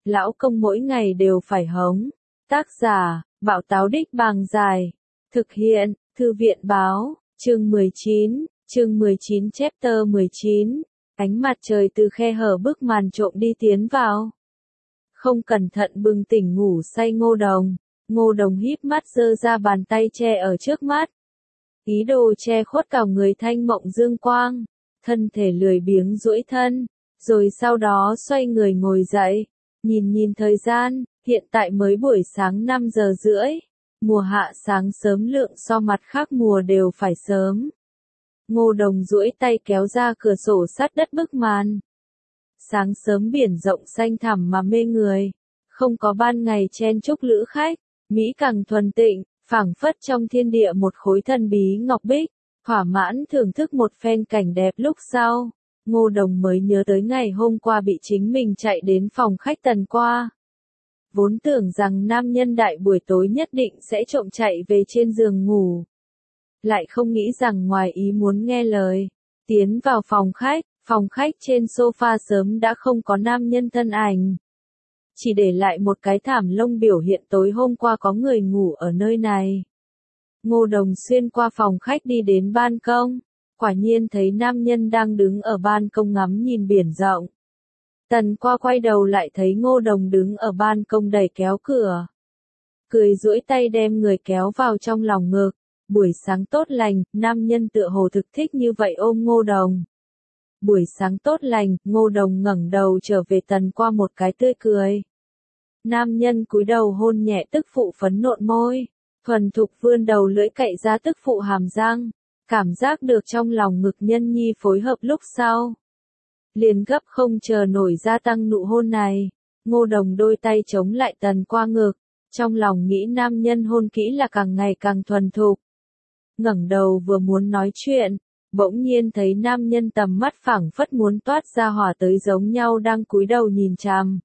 lão công mỗi ngày đều phải hống. Tác giả, Bảo Táo Đích Bàng Dài. Thực hiện, Thư viện báo, chương 19 chapter 19. Ánh mặt trời từ khe hở bức màn trộm đi tiến vào. Không cẩn thận bừng tỉnh ngủ say Ngô Đồng híp mắt giơ ra bàn tay che ở trước mắt. Ý đồ che khuất cả người thanh mộng dương quang, thân thể lười biếng duỗi thân, rồi sau đó xoay người ngồi dậy, nhìn thời gian, hiện tại mới buổi sáng 5 giờ rưỡi, mùa hạ sáng sớm lượng so mặt khác mùa đều phải sớm. Ngô Đồng duỗi tay kéo ra cửa sổ sát đất bức màn. Sáng sớm biển rộng xanh thẳm mà mê người, không có ban ngày chen chúc lữ khách, mỹ càng thuần tịnh, phảng phất trong thiên địa một khối thần bí ngọc bích. Thỏa mãn thưởng thức một phen cảnh đẹp lúc sau, Ngô Đồng mới nhớ tới ngày hôm qua bị chính mình chạy đến phòng khách Tần qua. Vốn tưởng rằng nam nhân đại buổi tối nhất định sẽ trộm chạy về trên giường ngủ. Lại không nghĩ rằng ngoài ý muốn nghe lời, tiến vào phòng khách trên sofa sớm đã không có nam nhân thân ảnh. Chỉ để lại một cái thảm lông biểu hiện tối hôm qua có người ngủ ở nơi này. Ngô Đồng xuyên qua phòng khách đi đến ban công, quả nhiên thấy nam nhân đang đứng ở ban công ngắm nhìn biển rộng. Tần qua quay đầu lại thấy Ngô Đồng đứng ở ban công đẩy kéo cửa. Cười duỗi tay đem người kéo vào trong lòng ngực. Buổi sáng tốt lành, nam nhân tựa hồ thực thích như vậy ôm Ngô Đồng. Buổi sáng tốt lành, Ngô Đồng ngẩng đầu trở về Tần qua một cái tươi cười. Nam nhân cúi đầu hôn nhẹ tức phụ phấn nộn môi, thuần thục vươn đầu lưỡi cậy ra tức phụ hàm răng, cảm giác được trong lòng ngực nhân nhi phối hợp lúc sau. Liền gấp không chờ nổi gia tăng nụ hôn này, Ngô Đồng đôi tay chống lại Tần qua ngực, trong lòng nghĩ nam nhân hôn kỹ là càng ngày càng thuần thục. Ngẩng đầu vừa muốn nói chuyện, bỗng nhiên thấy nam nhân tầm mắt phảng phất muốn toát ra hỏa tới giống nhau đang cúi đầu nhìn chằm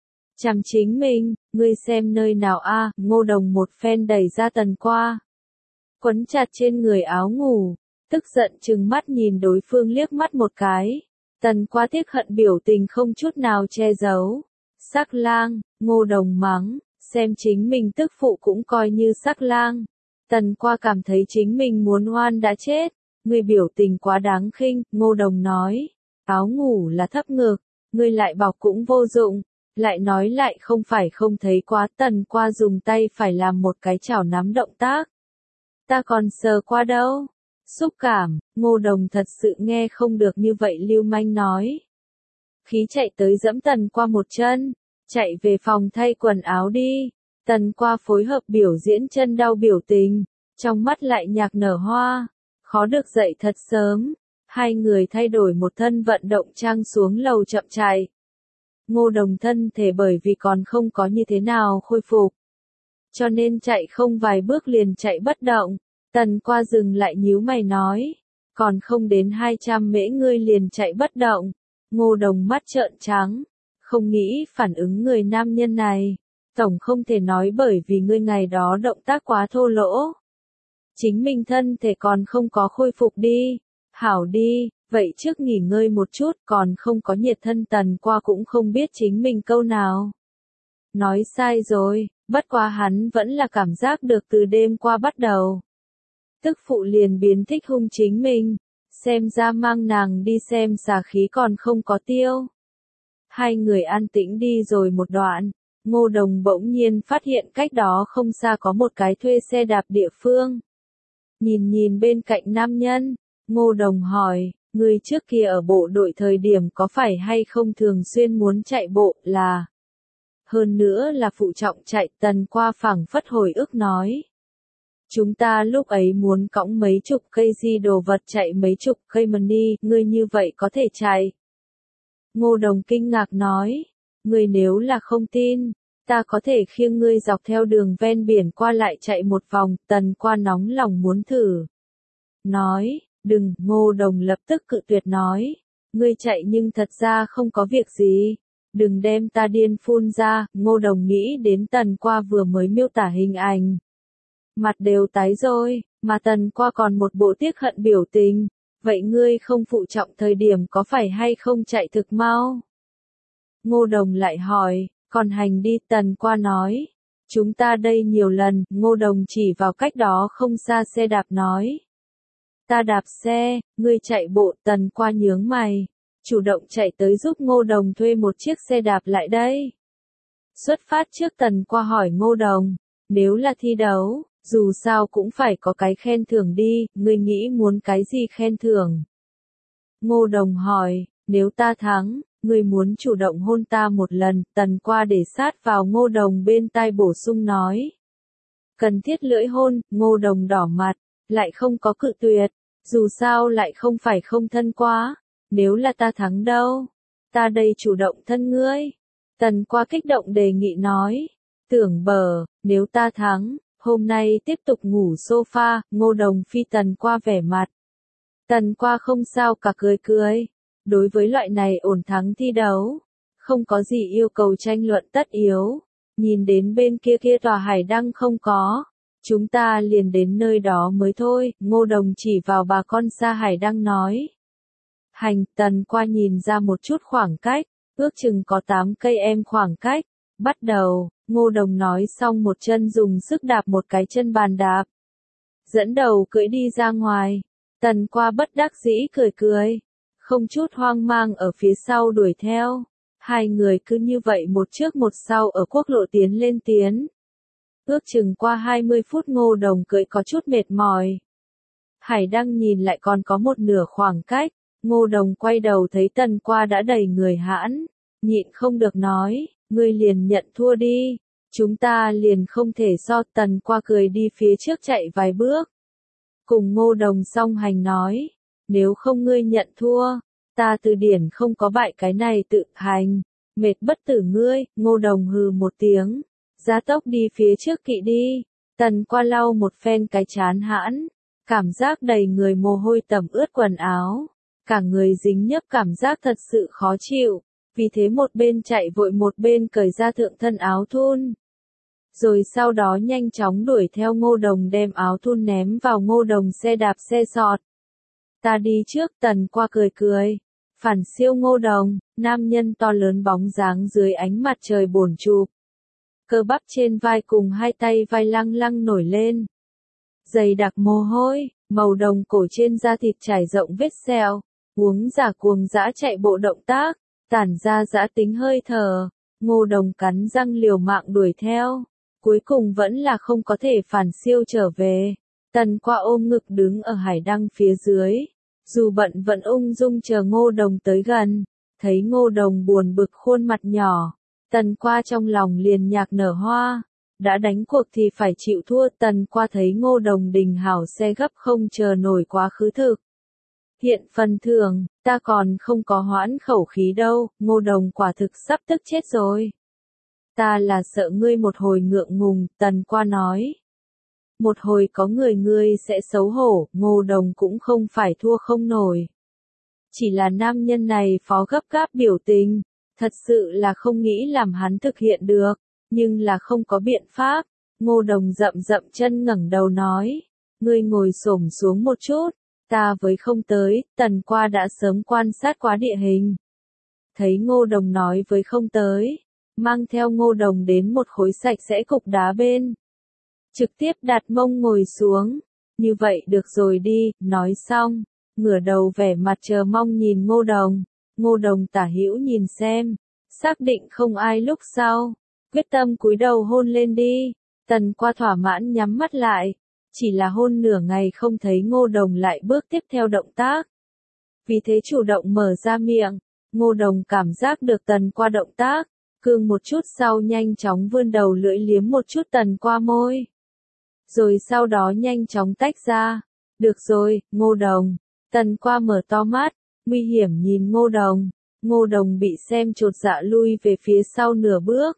chính mình, ngươi xem nơi nào a? Ngô Đồng một phen đẩy ra Tần qua, quấn chặt trên người áo ngủ, tức giận trừng mắt nhìn đối phương liếc mắt một cái. Tần qua tiếc hận biểu tình không chút nào che giấu. Sắc lang, Ngô Đồng mắng, xem chính mình tức phụ cũng coi như sắc lang. Tần qua cảm thấy chính mình muốn oan đã chết, ngươi biểu tình quá đáng khinh. Ngô Đồng nói, áo ngủ là thấp ngực, ngươi lại bọc cũng vô dụng, lại nói lại không phải không thấy quá. Tần qua dùng tay phải làm một cái chảo nắm động tác. Ta còn sờ qua đâu. Xúc cảm, Ngô Đồng thật sự nghe không được như vậy lưu manh nói. Khí chạy tới giẫm Tần qua một chân, chạy về phòng thay quần áo đi. Tần qua phối hợp biểu diễn chân đau biểu tình, trong mắt lại nhạc nở hoa, khó được dậy thật sớm. Hai người thay đổi một thân vận động trang xuống lầu chậm chạy. Ngô Đồng thân thể bởi vì còn không có như thế nào khôi phục, cho nên chạy không vài bước liền chạy bất động. Tần qua dừng lại nhíu mày nói, còn không đến 200 mễ ngươi liền chạy bất động. Ngô Đồng mắt trợn trắng, không nghĩ phản ứng người nam nhân này. Tổng không thể nói bởi vì ngươi ngày đó động tác quá thô lỗ. Chính mình thân thể còn không có khôi phục đi. Hảo đi, vậy trước nghỉ ngơi một chút, còn không có nhiệt thân. Tần qua cũng không biết chính mình câu nào nói sai rồi, bất quá hắn vẫn là cảm giác được từ đêm qua bắt đầu. Tức phụ liền biến thích hung chính mình, xem ra mang nàng đi xem xà khí còn không có tiêu. Hai người an tĩnh đi rồi một đoạn, Ngô Đồng bỗng nhiên phát hiện cách đó không xa có một cái thuê xe đạp địa phương. Nhìn bên cạnh nam nhân, Ngô Đồng hỏi, người trước kia ở bộ đội thời điểm có phải hay không thường xuyên muốn chạy bộ là? Hơn nữa là phụ trọng chạy. Tần qua phảng phất hồi ức nói. Chúng ta lúc ấy muốn cõng mấy chục cây di đồ vật chạy mấy chục cây money, ngươi như vậy có thể chạy. Ngô Đồng kinh ngạc nói, ngươi nếu là không tin, ta có thể khiêng ngươi dọc theo đường ven biển qua lại chạy một vòng. Tần qua nóng lòng muốn thử. Nói, đừng. Ngô Đồng lập tức cự tuyệt nói, ngươi chạy nhưng thật ra không có việc gì. Đừng đem ta điên phun ra. Ngô Đồng nghĩ đến Tần qua vừa mới miêu tả hình ảnh. Mặt đều tái rồi, mà Tần qua còn một bộ tiếc hận biểu tình. Vậy ngươi không phụ trọng thời điểm có phải hay không chạy thực mau? Ngô Đồng lại hỏi, Còn hành đi, Tần Qua nói. Chúng ta đây nhiều lần, Ngô Đồng chỉ vào cách đó không xa xe đạp nói. Ta đạp xe, ngươi chạy bộ, Tần Qua nhướng mày. Chủ động chạy tới giúp Ngô Đồng thuê một chiếc xe đạp lại đây. Xuất phát trước Tần Qua hỏi Ngô Đồng, nếu là thi đấu, dù sao cũng phải có cái khen thưởng đi, ngươi nghĩ muốn cái gì khen thưởng? Ngô Đồng hỏi, nếu ta thắng, ngươi muốn chủ động hôn ta một lần, Tần Qua để sát vào Ngô Đồng bên tai bổ sung nói. Cần thiết lưỡi hôn, Ngô Đồng đỏ mặt, lại không có cự tuyệt, dù sao lại không phải không thân quá, nếu là ta thắng đâu, ta đây chủ động thân ngươi. Tần Qua kích động đề nghị nói, tưởng bờ, nếu ta thắng, hôm nay tiếp tục ngủ sofa, Ngô Đồng phi Tần Qua vẻ mặt. Tần Qua không sao cả cười cười, đối với loại này ổn thắng thi đấu, không có gì yêu cầu tranh luận tất yếu, nhìn đến bên kia kia tòa hải đăng không có, chúng ta liền đến nơi đó mới thôi, Ngô Đồng chỉ vào bà con xa hải đăng nói. Hành, Tần Qua nhìn ra một chút khoảng cách, ước chừng có 8 cây em khoảng cách, bắt đầu, Ngô Đồng nói xong một chân dùng sức đạp một cái chân bàn đạp. Dẫn đầu cưỡi đi ra ngoài, Tần Qua bất đắc dĩ cười cười, không chút hoang mang ở phía sau đuổi theo. Hai người cứ như vậy một trước một sau ở quốc lộ tiến lên tiến. Ước chừng qua 20 phút Ngô Đồng cưỡi có chút mệt mỏi. Hải đăng nhìn lại còn có một nửa khoảng cách, Ngô Đồng quay đầu thấy Tần Qua đã đầy người hãn, nhịn không được nói, ngươi liền nhận thua đi, chúng ta liền không thể so. Tần Qua cười đi phía trước chạy vài bước. Cùng Ngô Đồng song hành nói, nếu không ngươi nhận thua, ta từ điển không có bại cái này tự hành, mệt bất tử ngươi. Ngô Đồng hừ một tiếng, giá tốc đi phía trước kỵ đi. Tần Qua lau một phen cái chán hãn, cảm giác đầy người mồ hôi tẩm ướt quần áo, cả người dính nhớp, cảm giác thật sự khó chịu, vì thế một bên chạy vội một bên cởi ra thượng thân áo thun. Rồi sau đó nhanh chóng đuổi theo Ngô Đồng đem áo thun ném vào Ngô Đồng xe đạp xe sọt. Ta đi trước, Tần Qua cười cười, phản siêu Ngô Đồng, nam nhân to lớn bóng dáng dưới ánh mặt trời bồn chụp. Cơ bắp trên vai cùng hai tay vai lăng lăng nổi lên. Dày đặc mồ hôi, màu đồng cổ trên da thịt trải rộng vết sẹo, uống giả cuồng dã chạy bộ động tác, tản ra dã tính hơi thở. Ngô Đồng cắn răng liều mạng đuổi theo, cuối cùng vẫn là không có thể phản siêu trở về. Tần Qua ôm ngực đứng ở hải đăng phía dưới, dù bận vẫn ung dung chờ Ngô Đồng tới gần, thấy Ngô Đồng buồn bực khuôn mặt nhỏ, Tần Qua trong lòng liền nhạc nở hoa, đã đánh cuộc thì phải chịu thua. Tần Qua thấy Ngô Đồng đình hảo xe gấp không chờ nổi quá khứ thực. Hiện phần thưởng, ta còn không có hoãn khẩu khí đâu, Ngô Đồng quả thực sắp tức chết rồi. Ta là sợ ngươi một hồi ngượng ngùng, Tần Qua nói. Một hồi có người ngươi sẽ xấu hổ, Ngô Đồng cũng không phải thua không nổi. Chỉ là nam nhân này phó gấp gáp biểu tình, thật sự là không nghĩ làm hắn thực hiện được, nhưng là không có biện pháp. Ngô Đồng dậm dậm chân ngẩng đầu nói, ngươi ngồi xổm xuống một chút, ta với không tới. Tần Qua đã sớm quan sát quá địa hình. Thấy Ngô Đồng nói với không tới, mang theo Ngô Đồng đến một khối sạch sẽ cục đá bên. Trực tiếp đặt mông ngồi xuống, như vậy được rồi đi, nói xong, ngửa đầu vẻ mặt chờ mong nhìn Ngô Đồng. Ngô Đồng tả hữu nhìn xem, xác định không ai lúc sau, quyết tâm cúi đầu hôn lên đi. Tần Qua thỏa mãn nhắm mắt lại, chỉ là hôn nửa ngày không thấy Ngô Đồng lại bước tiếp theo động tác. Vì thế chủ động mở ra miệng, Ngô Đồng cảm giác được Tần Qua động tác, cương một chút sau nhanh chóng vươn đầu lưỡi liếm một chút Tần Qua môi. Rồi sau đó nhanh chóng tách ra. Được rồi, Ngô Đồng. Tần Qua mở to mắt, nguy hiểm nhìn Ngô Đồng. Ngô Đồng bị xem chột dạ lui về phía sau nửa bước.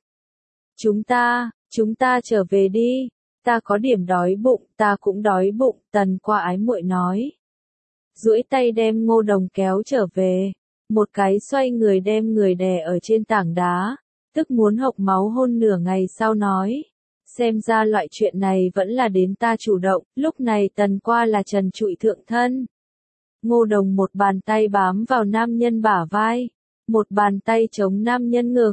Chúng ta trở về đi. Ta có điểm đói bụng, ta cũng đói bụng, Tần Qua ái muội nói. Duỗi tay đem Ngô Đồng kéo trở về. Một cái xoay người đem người đè ở trên tảng đá, tức muốn hộc máu hôn nửa ngày sau nói. Xem ra loại chuyện này vẫn là đến ta chủ động. Lúc này Tần Qua là trần trụi thượng thân. Ngô Đồng một bàn tay bám vào nam nhân bả vai, một bàn tay chống nam nhân ngực,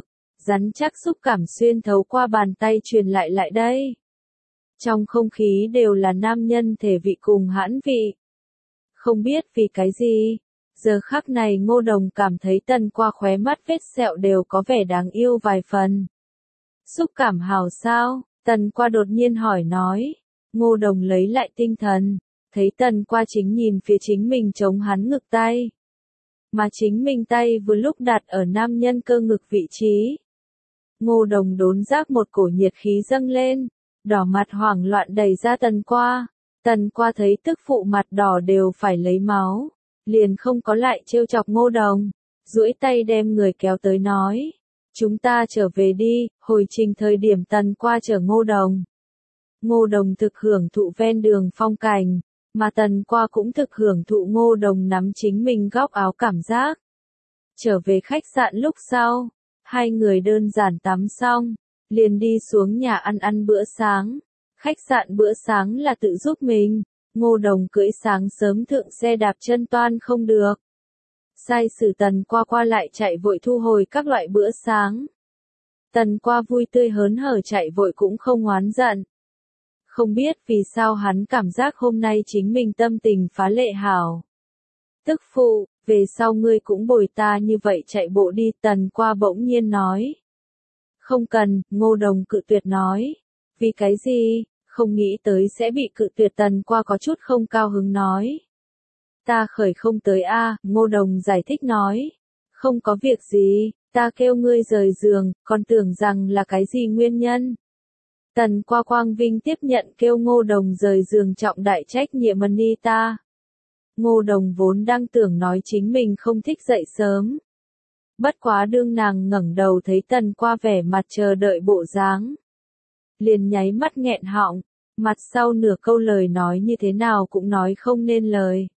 rắn chắc xúc cảm xuyên thấu qua bàn tay truyền lại đây. Trong không khí đều là nam nhân thể vị cùng hãn vị. Không biết vì cái gì, giờ khắc này Ngô Đồng cảm thấy Tần Qua khóe mắt vết sẹo đều có vẻ đáng yêu vài phần. Xúc cảm hảo sao? Tần Qua đột nhiên hỏi nói. Ngô Đồng lấy lại tinh thần, thấy Tần Qua chính nhìn phía chính mình chống hắn ngực tay. Mà chính mình tay vừa lúc đặt ở nam nhân cơ ngực vị trí. Ngô Đồng đốn giác một cổ nhiệt khí dâng lên, đỏ mặt hoảng loạn đẩy ra Tần Qua. Tần Qua thấy tức phụ mặt đỏ đều phải lấy máu, liền không có lại trêu chọc Ngô Đồng, duỗi tay đem người kéo tới nói. Chúng ta trở về đi, hồi trình thời điểm Tần Qua chở Ngô Đồng. Ngô Đồng thực hưởng thụ ven đường phong cảnh, mà Tần Qua cũng thực hưởng thụ Ngô Đồng nắm chính mình góc áo cảm giác. Trở về khách sạn lúc sau, hai người đơn giản tắm xong, liền đi xuống nhà ăn bữa sáng. Khách sạn bữa sáng là tự giúp mình, Ngô Đồng cưỡi sáng sớm thượng xe đạp chân toan không được. Sai sử Tần Qua lại chạy vội thu hồi các loại bữa sáng. Tần Qua vui tươi hớn hở chạy vội cũng không oán giận. Không biết vì sao hắn cảm giác hôm nay chính mình tâm tình phá lệ hảo. Tức phụ, về sau ngươi cũng bồi ta như vậy chạy bộ đi, Tần Qua bỗng nhiên nói. Không cần, Ngô Đồng cự tuyệt nói. Vì cái gì, không nghĩ tới sẽ bị cự tuyệt, Tần Qua có chút không cao hứng nói. Ta khởi không tới a, Ngô Đồng giải thích nói. Không có việc gì, ta kêu ngươi rời giường, còn tưởng rằng là cái gì nguyên nhân. Tần Qua quang vinh tiếp nhận kêu Ngô Đồng rời giường trọng đại trách nhiệm Anita. Ngô Đồng vốn đang tưởng nói chính mình không thích dậy sớm. Bất quá đương nàng ngẩng đầu thấy Tần Qua vẻ mặt chờ đợi bộ dáng. Liền nháy mắt nghẹn họng, mặt sau nửa câu lời nói như thế nào cũng nói không nên lời.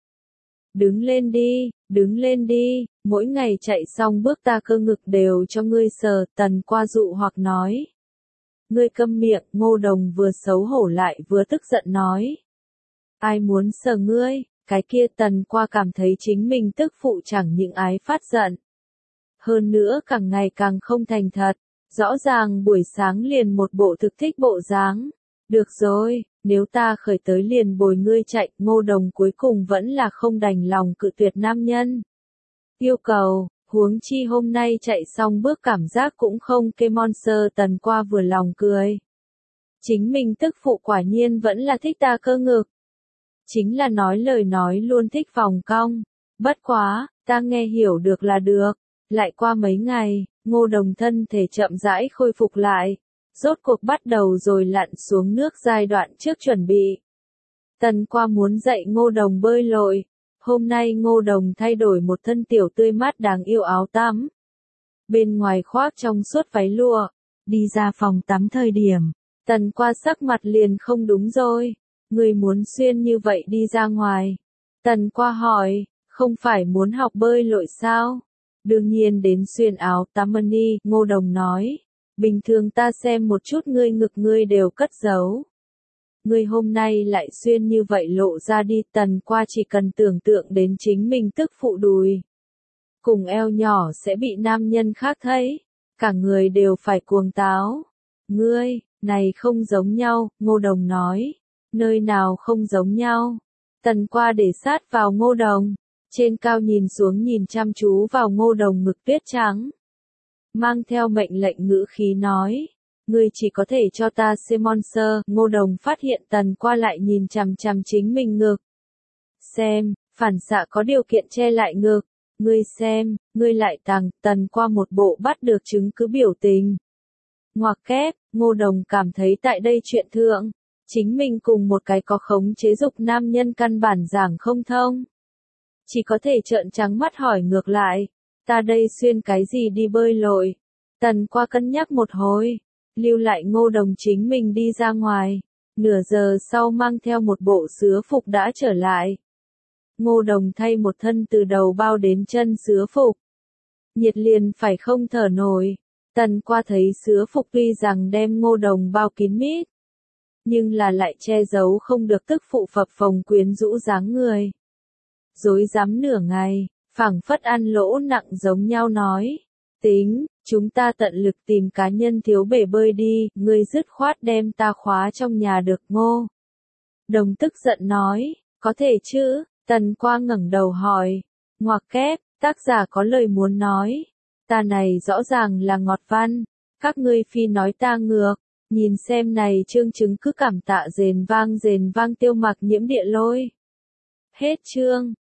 Đứng lên đi, mỗi ngày chạy xong bước ta cơ ngực đều cho ngươi sờ, Tần Qua dụ hoặc nói. Ngươi câm miệng, Ngô Đồng vừa xấu hổ lại vừa tức giận nói. Ai muốn sờ ngươi, cái kia, Tần Qua cảm thấy chính mình tức phụ chẳng những ái phát giận. Hơn nữa càng ngày càng không thành thật, rõ ràng buổi sáng liền một bộ thực thích bộ dáng. Được rồi, nếu ta khởi tới liền bồi ngươi chạy, Ngô Đồng cuối cùng vẫn là không đành lòng cự tuyệt nam nhân. Yêu cầu, huống chi hôm nay chạy xong bước cảm giác cũng không kê monster, Tần Qua vừa lòng cười. Chính mình tức phụ quả nhiên vẫn là thích ta cơ ngực. Chính là nói lời nói luôn thích vòng cong. Bất quá, ta nghe hiểu được là được. Lại qua mấy ngày, Ngô Đồng thân thể chậm rãi khôi phục lại. Rốt cuộc bắt đầu rồi lặn xuống nước giai đoạn trước chuẩn bị. Tần Qua muốn dạy Ngô Đồng bơi lội. Hôm nay Ngô Đồng thay đổi một thân tiểu tươi mát đáng yêu áo tắm. Bên ngoài khoác trong suốt váy lụa. Đi ra phòng tắm thời điểm, Tần Qua sắc mặt liền không đúng rồi. Người muốn xuyên như vậy đi ra ngoài. Tần Qua hỏi, không phải muốn học bơi lội sao? Đương nhiên đến xuyên áo tắm đi, Ngô Đồng nói. Bình thường ta xem một chút ngươi ngực ngươi đều cất giấu. Ngươi hôm nay lại xuyên như vậy lộ ra đi, Tần Qua chỉ cần tưởng tượng đến chính mình tức phụ đùi. Cùng eo nhỏ sẽ bị nam nhân khác thấy. Cả người đều phải cuồng táo. Ngươi, này không giống nhau, Ngô Đồng nói. Nơi nào không giống nhau? Tần Qua để sát vào Ngô Đồng. Trên cao nhìn xuống nhìn chăm chú vào Ngô Đồng ngực tuyết trắng. Mang theo mệnh lệnh ngữ khí nói. Ngươi chỉ có thể cho ta xem monster. Ngô Đồng phát hiện Tần Qua lại nhìn chằm chằm chính mình ngực. Xem, phản xạ có điều kiện che lại ngực. Ngươi xem, ngươi lại tàng, Tần Qua một bộ bắt được chứng cứ biểu tình. Ngoặc kép, Ngô Đồng cảm thấy tại đây chuyện thượng. Chính mình cùng một cái có khống chế dục nam nhân căn bản giảng không thông. Chỉ có thể trợn trắng mắt hỏi ngược lại. Ta đây xuyên cái gì đi bơi lội? Tần Qua cân nhắc một hồi. Lưu lại Ngô Đồng chính mình đi ra ngoài. Nửa giờ sau mang theo một bộ sứa phục đã trở lại. Ngô Đồng thay một thân từ đầu bao đến chân sứa phục. Nhiệt liền phải không thở nổi. Tần Qua thấy sứa phục tuy rằng đem Ngô Đồng bao kín mít. Nhưng là lại che giấu không được tức phụ phập phồng quyến rũ dáng người. Dối dám nửa ngày, phảng phất ăn lỗ nặng giống nhau nói. Tính, Chúng ta tận lực tìm cá nhân thiếu bể bơi đi, ngươi dứt khoát đem ta khóa trong nhà được Ngô. Đồng tức giận nói, có thể chứ, Tần Quang ngẩng đầu hỏi, ngoặc kép, tác giả có lời muốn nói, ta này rõ ràng là ngọt văn, các ngươi phi nói ta ngược, nhìn xem này chương chứng cứ cảm tạ rền vang Tiêu Mặc Nhiễm địa lôi. Hết chương.